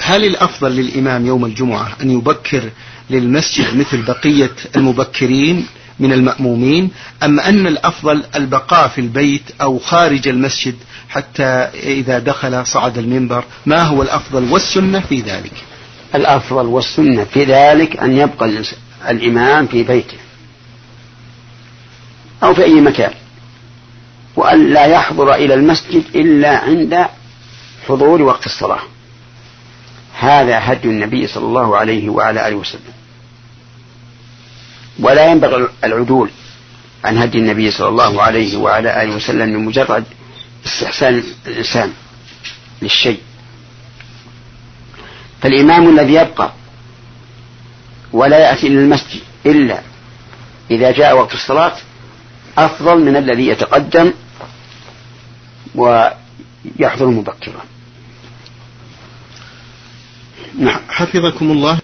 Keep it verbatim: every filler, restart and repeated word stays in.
هل الأفضل للإمام يوم الجمعة أن يبكر للمسجد مثل بقية المبكرين من المأمومين، أم أن الأفضل البقاء في البيت أو خارج المسجد حتى إذا دخل صعد المنبر؟ ما هو الأفضل والسنة في ذلك؟ الأفضل والسنة في ذلك أن يبقى الإمام في بيته أو في أي مكان، وأن لا يحضر إلى المسجد إلا عند حضور وقت الصلاة. هذا هدي النبي صلى الله عليه وعلى آله وسلم، ولا ينبغي العدول عن هدي النبي صلى الله عليه وعلى آله وسلم لمجرد استحسان الإنسان للشيء. فالإمام الذي يبقى ولا يأتي إلى المسجد إلا إذا جاء وقت الصلاة أفضل من الذي يتقدم ويحضر مبكرا. نعم، حفظكم الله.